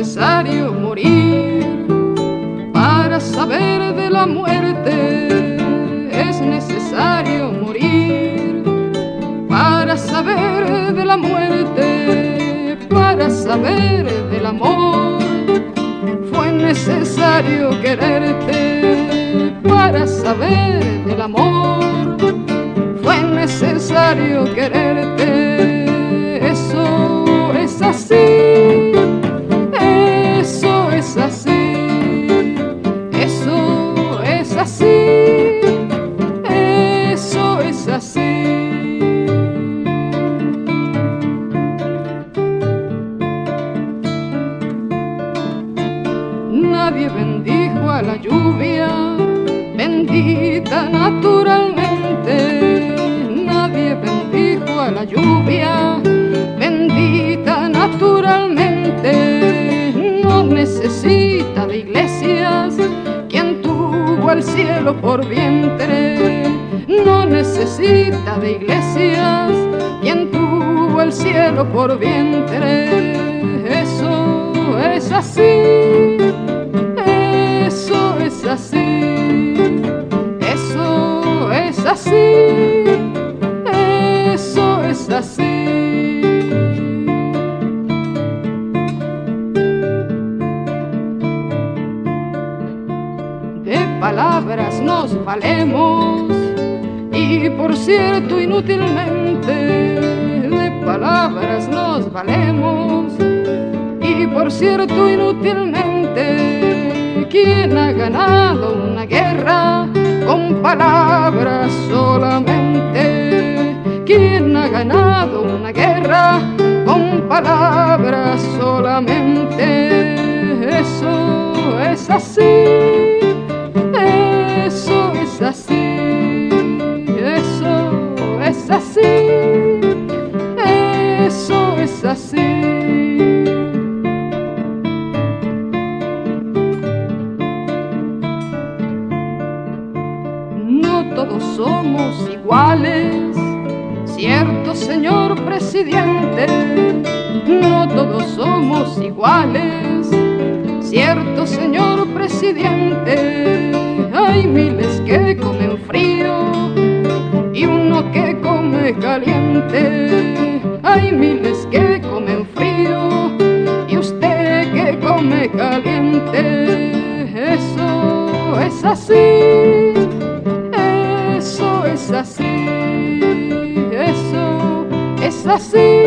necesario morir para saber de la muerte. Es necesario morir para saber de la muerte, para saber del amor. Fue necesario quererte para saber del amor. Fue necesario quererte. Eso es así. Eso es así. Eso es así. Eso es así. Nadie bendijo a la lluvia, bendita naturalmente. Nadie bendijo a la lluvia, bendita naturalmente. No necesita de iglesias quien tuvo al cielo por vientre. No necesita de iglesias quien tuvo el cielo por vientre. Eso es así. Eso es así. Eso es así. Eso es así. De palabras nos valemos, y por cierto inútilmente. De palabras nos valemos, y por cierto inútilmente. ¿Quién ha ganado una guerra con palabras solamente? ¿Quién ha ganado una guerra con palabras solamente? Eso es así. Eso es así. Eso es así. Eso es así. No todos somos iguales, cierto señor presidente. No todos somos iguales, cierto señor presidente. Hay miles que comen frío y uno que come caliente. Hay miles que comen frío y usted que come caliente. Eso es así. Eso es así. Eso es así.